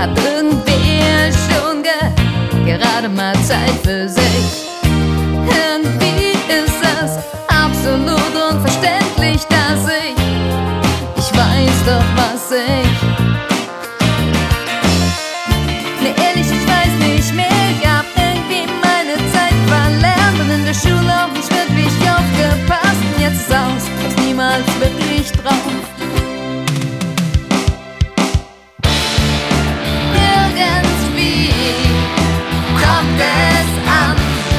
Hat irgendwer schon gerade mal Zeit für sich? Irgendwie ist es absolut unverständlich, dass ich weiß doch, was Ne, ehrlich, ich weiß nicht mehr. Ich hab irgendwie meine Zeit verlernt und in der Schule auch nicht wirklich aufgepasst. Und jetzt ist aus niemals wirklich drauf. Irgendwie kommt es an,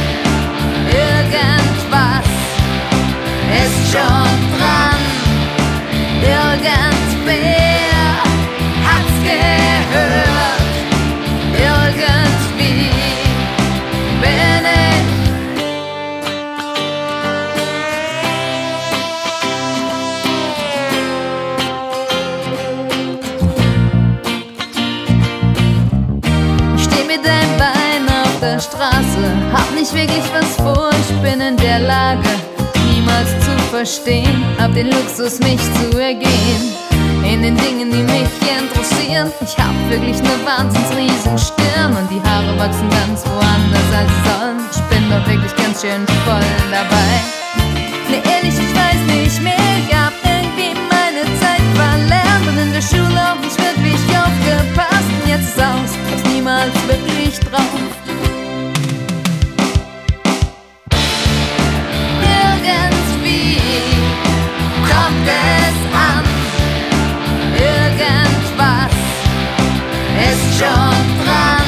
irgendwas ist schon dran. Irgendwer hat's gehört, irgendwie bin ich. Ich steh mit einem Bein auf der Straße, hab nicht wirklich was vor, ich bin in der Lage, niemals zu verstehen, hab den Luxus, mich zu ergehen in den Dingen, die mich interessieren. Ich hab wirklich ne Wahnsinns-Riesenstirn und die Haare wachsen ganz woanders als sie sollen. Ich bin doch wirklich ganz schön voll dabei. Ne, ehrlich, ich weiß nicht mehr. Ich hab irgendwie meine Zeit verlernt und in der Schule auch nicht wirklich aufgepasst. Und jetzt ist aus niemals wirklich drauf. Irgendwie kommt es an, irgendwas ist schon dran.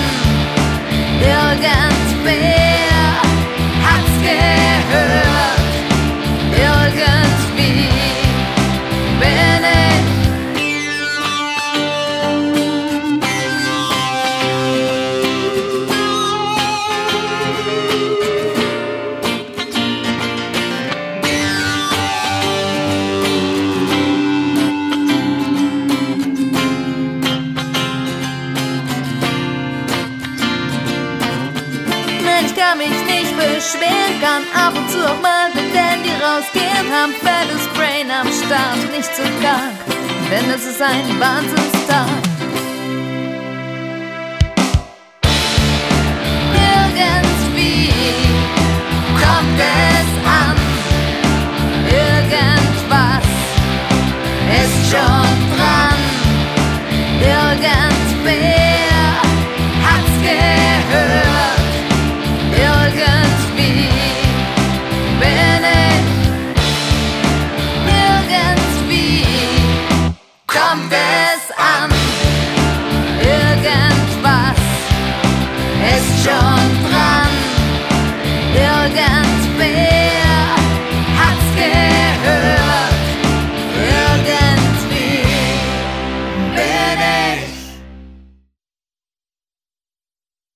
Irgendwer hat's gehört, irgendwie bin ich. Ich kann mich nicht beschweren, kann ab und zu auch mal mit Dandy rausgehen, hab fettes Brain am Start, nicht zu krank, denn es ist ein Wahnsinnstag. Irgendwie kommt es an, irgendwas ist schon